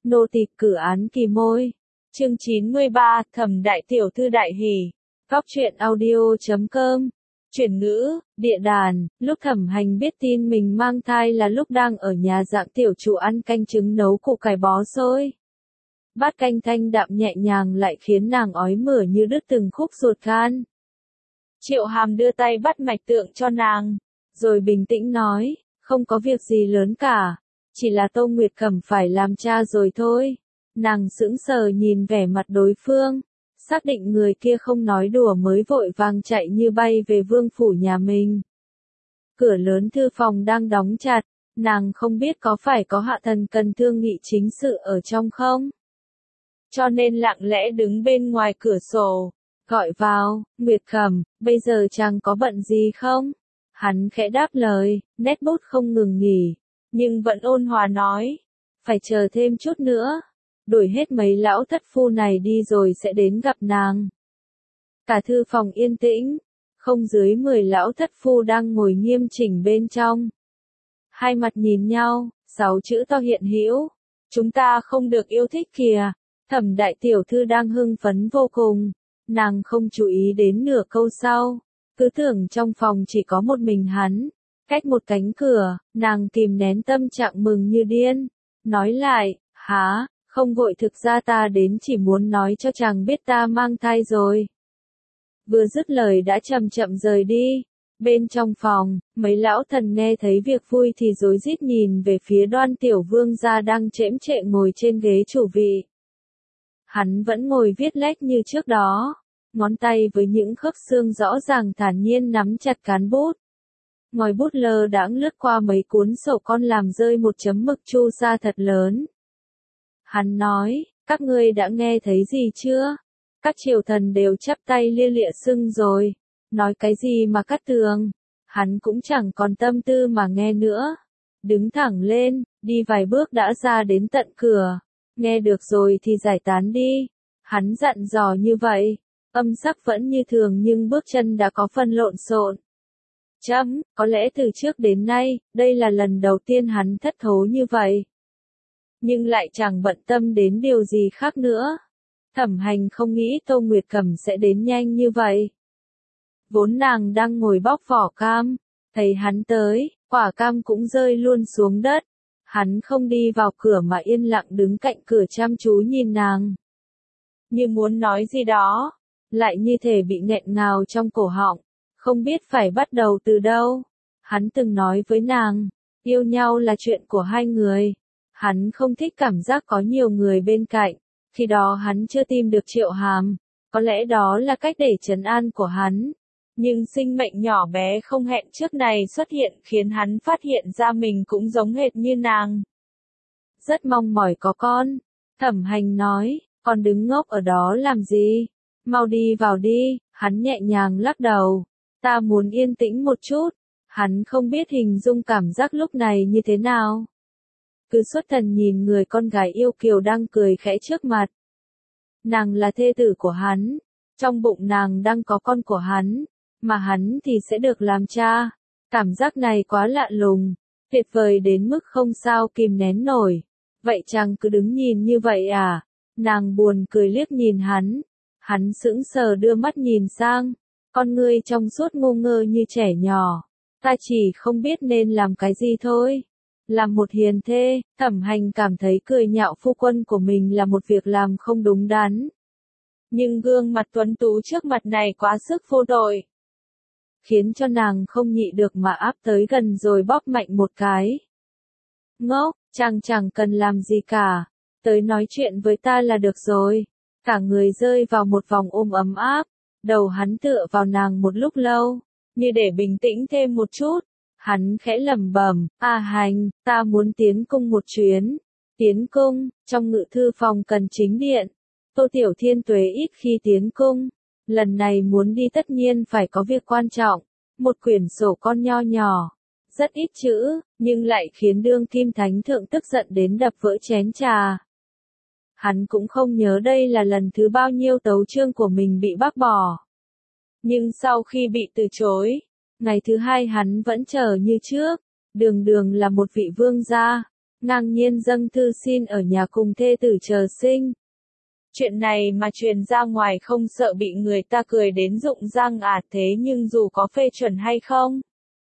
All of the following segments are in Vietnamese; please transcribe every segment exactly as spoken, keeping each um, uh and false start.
Nô tỳ cử án kỳ môi. Chương chín mươi ba, Thẩm đại tiểu thư đại hỉ. Góc truyện audio chấm com. Chuyển ngữ, địa đàn, lúc Thẩm Hành biết tin mình mang thai là lúc đang ở nhà Dạng tiểu chủ ăn canh trứng nấu củ cải bó xôi. Bát canh thanh đạm nhẹ nhàng lại khiến nàng ói mửa như đứt từng khúc ruột gan. Triệu Hàm đưa tay bắt mạch tượng cho nàng, rồi bình tĩnh nói, không có việc gì lớn cả, chỉ là Tô Nguyệt Cẩm phải làm cha rồi thôi. Nàng sững sờ nhìn vẻ mặt đối phương, xác định người kia không nói đùa mới vội vàng chạy như bay về vương phủ nhà mình. Cửa lớn thư phòng đang đóng chặt, nàng không biết có phải có hạ thần cần thương nghị chính sự ở trong không? Cho nên lặng lẽ đứng bên ngoài cửa sổ, gọi vào, Nguyệt Cẩm, bây giờ chàng có bận gì không? Hắn khẽ đáp lời, nét bút không ngừng nghỉ, nhưng vẫn ôn hòa nói, phải chờ thêm chút nữa, đuổi hết mấy lão thất phu này đi rồi sẽ đến gặp nàng. Cả thư phòng yên tĩnh, không dưới mười lão thất phu đang ngồi nghiêm chỉnh bên trong. Hai mặt nhìn nhau, sáu chữ to hiện hữu, chúng ta không được yêu thích kìa. Thẩm đại tiểu thư đang hưng phấn vô cùng, nàng không chú ý đến nửa câu sau, cứ tưởng trong phòng chỉ có một mình hắn. Cách một cánh cửa, nàng kìm nén tâm trạng mừng như điên, nói lại, hả, không vội, thực ra ta đến chỉ muốn nói cho chàng biết ta mang thai rồi. Vừa dứt lời đã chậm chậm rời đi. Bên trong phòng, mấy lão thần nghe thấy việc vui thì rối rít nhìn về phía Đoan tiểu vương gia đang chễm chệ ngồi trên ghế chủ vị. Hắn vẫn ngồi viết lách như trước đó, ngón tay với những khớp xương rõ ràng thản nhiên nắm chặt cán bút. Ngòi bút lơ đãng lướt qua mấy cuốn sổ con làm rơi một chấm mực chu sa thật lớn. Hắn nói, các ngươi đã nghe thấy gì chưa? Các triều thần đều chắp tay lia lịa sưng rồi. Nói cái gì mà cắt tường? Hắn cũng chẳng còn tâm tư mà nghe nữa. Đứng thẳng lên, đi vài bước đã ra đến tận cửa. Nghe được rồi thì giải tán đi. Hắn dặn dò như vậy. Âm sắc vẫn như thường nhưng bước chân đã có phần lộn xộn. Chấm, có lẽ từ trước đến nay, đây là lần đầu tiên hắn thất thố như vậy. Nhưng lại chẳng bận tâm đến điều gì khác nữa. Thẩm Hành không nghĩ Tô Nguyệt Cẩm sẽ đến nhanh như vậy. Vốn nàng đang ngồi bóc vỏ cam, thấy hắn tới, quả cam cũng rơi luôn xuống đất. Hắn không đi vào cửa mà yên lặng đứng cạnh cửa chăm chú nhìn nàng. Như muốn nói gì đó, lại như thể bị nghẹn ngào trong cổ họng, không biết phải bắt đầu từ đâu. Hắn từng nói với nàng, yêu nhau là chuyện của hai người. Hắn không thích cảm giác có nhiều người bên cạnh, khi đó hắn chưa tìm được Triệu Hàm, có lẽ đó là cách để trấn an của hắn. Nhưng sinh mệnh nhỏ bé không hẹn trước này xuất hiện khiến hắn phát hiện ra mình cũng giống hệt như nàng. Rất mong mỏi có con. Thẩm Hành nói, con đứng ngốc ở đó làm gì? Mau đi vào đi. Hắn nhẹ nhàng lắc đầu. Ta muốn yên tĩnh một chút. Hắn không biết hình dung cảm giác lúc này như thế nào. Cứ xuất thần nhìn người con gái yêu kiều đang cười khẽ trước mặt. Nàng là thê tử của hắn. Trong bụng nàng đang có con của hắn. Mà hắn thì sẽ được làm cha. Cảm giác này quá lạ lùng, tuyệt vời đến mức không sao kìm nén nổi. Vậy chàng cứ đứng nhìn như vậy à? Nàng buồn cười liếc nhìn hắn. Hắn sững sờ đưa mắt nhìn sang. Con ngươi trong suốt ngu ngơ như trẻ nhỏ. Ta chỉ không biết nên làm cái gì thôi. Làm một hiền thê, Thẩm Hành cảm thấy cười nhạo phu quân của mình là một việc làm không đúng đắn. Nhưng gương mặt tuấn tú trước mặt này quá sức vô tội, khiến cho nàng không nhị được mà áp tới gần rồi bóp mạnh một cái. Ngốc, chàng chẳng cần làm gì cả, tới nói chuyện với ta là được rồi. Cả người rơi vào một vòng ôm ấm áp, đầu hắn tựa vào nàng một lúc lâu, như để bình tĩnh thêm một chút. Hắn khẽ lẩm bẩm, A Hành, ta muốn tiến cung một chuyến. Tiến cung, trong ngự thư phòng cần chính điện. Tô Tiểu Thiên Tuế ít khi tiến cung. Lần này muốn đi tất nhiên phải có việc quan trọng. Một quyển sổ con nho nhỏ, rất ít chữ, nhưng lại khiến đương kim thánh thượng tức giận đến đập vỡ chén trà. Hắn cũng không nhớ đây là lần thứ bao nhiêu tấu chương của mình bị bác bỏ. Nhưng sau khi bị từ chối, ngày thứ hai hắn vẫn chờ như trước, đường đường là một vị vương gia, ngang nhiên dâng thư xin ở nhà cùng thê tử chờ sinh. Chuyện này mà truyền ra ngoài không sợ bị người ta cười đến rụng răng à, thế nhưng dù có phê chuẩn hay không,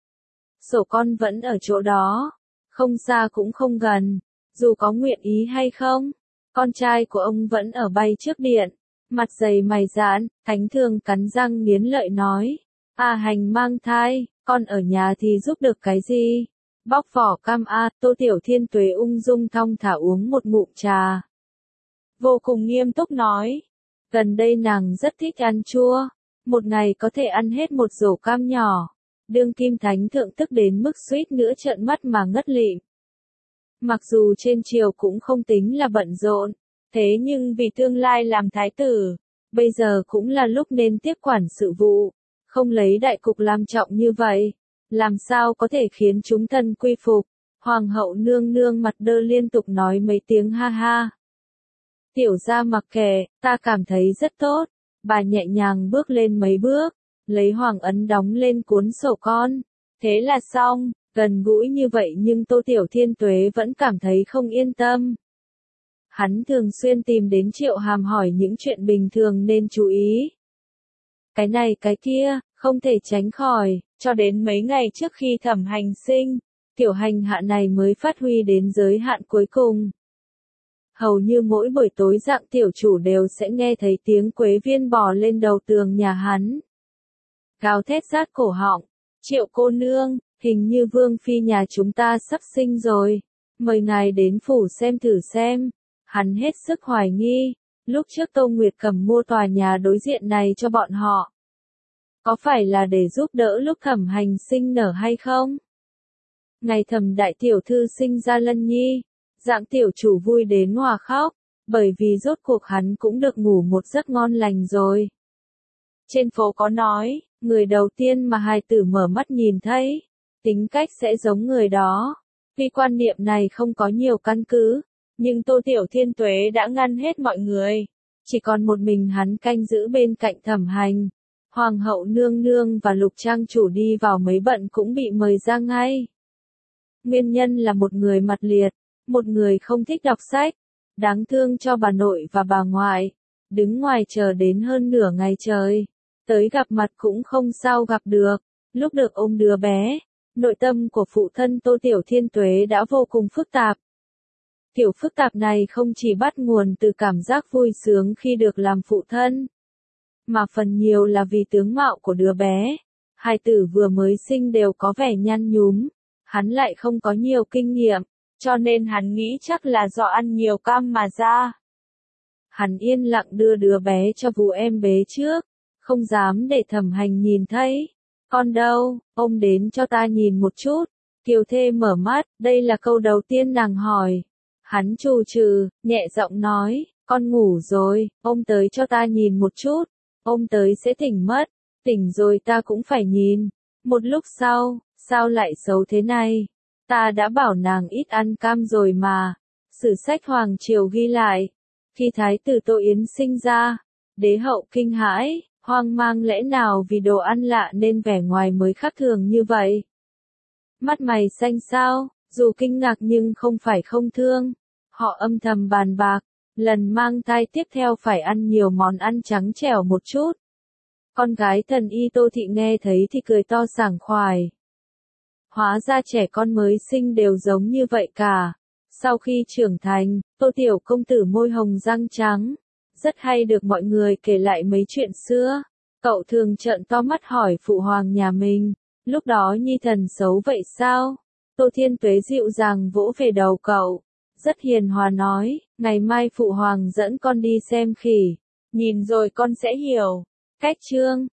sổ con vẫn ở chỗ đó, không xa cũng không gần, dù có nguyện ý hay không, con trai của ông vẫn ở bay trước điện, mặt dày mày dạn, Thánh Thường cắn răng nghiến lợi nói, à Hành mang thai, con ở nhà thì giúp được cái gì? Bóc vỏ cam a, Tô Tiểu Thiên Tuế ung dung thong thả uống một ngụm trà. Vô cùng nghiêm túc nói, gần đây nàng rất thích ăn chua, một ngày có thể ăn hết một rổ cam nhỏ. Đương kim thánh thượng tức đến mức suýt nữa trợn mắt mà ngất lịm. Mặc dù trên triều cũng không tính là bận rộn, thế nhưng vì tương lai làm thái tử, bây giờ cũng là lúc nên tiếp quản sự vụ, không lấy đại cục làm trọng như vậy, làm sao có thể khiến chúng thần quy phục. Hoàng hậu nương nương mặt đơ liên tục nói mấy tiếng ha ha. Tiểu gia mặc kệ, ta cảm thấy rất tốt, bà nhẹ nhàng bước lên mấy bước, lấy hoàng ấn đóng lên cuốn sổ con, thế là xong. Gần gũi như vậy nhưng Tô Tiểu Thiên Tuế vẫn cảm thấy không yên tâm. Hắn thường xuyên tìm đến Triệu Hàm hỏi những chuyện bình thường nên chú ý. Cái này cái kia, không thể tránh khỏi, cho đến mấy ngày trước khi Thẩm Hành sinh, tiểu hành hạ này mới phát huy đến giới hạn cuối cùng. Hầu như mỗi buổi tối dạng tiểu chủ đều sẽ nghe thấy tiếng quế viên bò lên đầu tường nhà hắn. Gào thét rát cổ họng, Triệu cô nương, hình như vương phi nhà chúng ta sắp sinh rồi, mời ngài đến phủ xem thử xem. Hắn hết sức hoài nghi, lúc trước Tô Nguyệt Cầm mua tòa nhà đối diện này cho bọn họ. Có phải là để giúp đỡ lúc Thẩm Hành sinh nở hay không? Ngày Thẩm đại tiểu thư sinh ra lân nhi, dạng tiểu chủ vui đến hòa khóc, bởi vì rốt cuộc hắn cũng được ngủ một giấc ngon lành rồi. Trên phố có nói, người đầu tiên mà hài tử mở mắt nhìn thấy, tính cách sẽ giống người đó. Vì quan niệm này không có nhiều căn cứ, nhưng Tô Tiểu Thiên Tuế đã ngăn hết mọi người. Chỉ còn một mình hắn canh giữ bên cạnh Thẩm Hành. Hoàng hậu nương nương và Lục Trang chủ đi vào mấy bận cũng bị mời ra ngay. Nguyên nhân là một người mặt liệt, một người không thích đọc sách. Đáng thương cho bà nội và bà ngoại. Đứng ngoài chờ đến hơn nửa ngày trời. Tới gặp mặt cũng không sao gặp được. Lúc được ôm đứa bé, nội tâm của phụ thân Tô Tiểu Thiên Tuế đã vô cùng phức tạp. Kiểu phức tạp này không chỉ bắt nguồn từ cảm giác vui sướng khi được làm phụ thân, mà phần nhiều là vì tướng mạo của đứa bé. Hai tử vừa mới sinh đều có vẻ nhăn nhúm, hắn lại không có nhiều kinh nghiệm, cho nên hắn nghĩ chắc là do ăn nhiều cam mà ra. Hắn yên lặng đưa đứa bé cho Vũ em bế trước, không dám để Thẩm Hành nhìn thấy. Con đâu, ôm đến cho ta nhìn một chút. Kiều Thê mở mắt, đây là câu đầu tiên nàng hỏi. Hắn trù trừ, nhẹ giọng nói, con ngủ rồi, ôm tới cho ta nhìn một chút. Ôm tới sẽ tỉnh mất, tỉnh rồi ta cũng phải nhìn. Một lúc sau, sao lại xấu thế này? Ta đã bảo nàng ít ăn cam rồi mà. Sử sách Hoàng Triều ghi lại, khi Thái tử Tô Yến sinh ra, đế hậu kinh hãi, hoang mang lẽ nào vì đồ ăn lạ nên vẻ ngoài mới khác thường như vậy. Mắt mày xanh xao, dù kinh ngạc nhưng không phải không thương. Họ âm thầm bàn bạc, lần mang thai tiếp theo phải ăn nhiều món ăn trắng trẻo một chút. Con gái thần y Tô Thị nghe thấy thì cười to sảng khoái. Hóa ra trẻ con mới sinh đều giống như vậy cả. Sau khi trưởng thành, Tô Tiểu công tử môi hồng răng trắng, rất hay được mọi người kể lại mấy chuyện xưa. Cậu thường trợn to mắt hỏi phụ hoàng nhà mình, lúc đó nhi thần xấu vậy sao? Tô Thiên Tuế dịu dàng vỗ về đầu cậu, rất hiền hòa nói, ngày mai phụ hoàng dẫn con đi xem khỉ, nhìn rồi con sẽ hiểu. Cách chương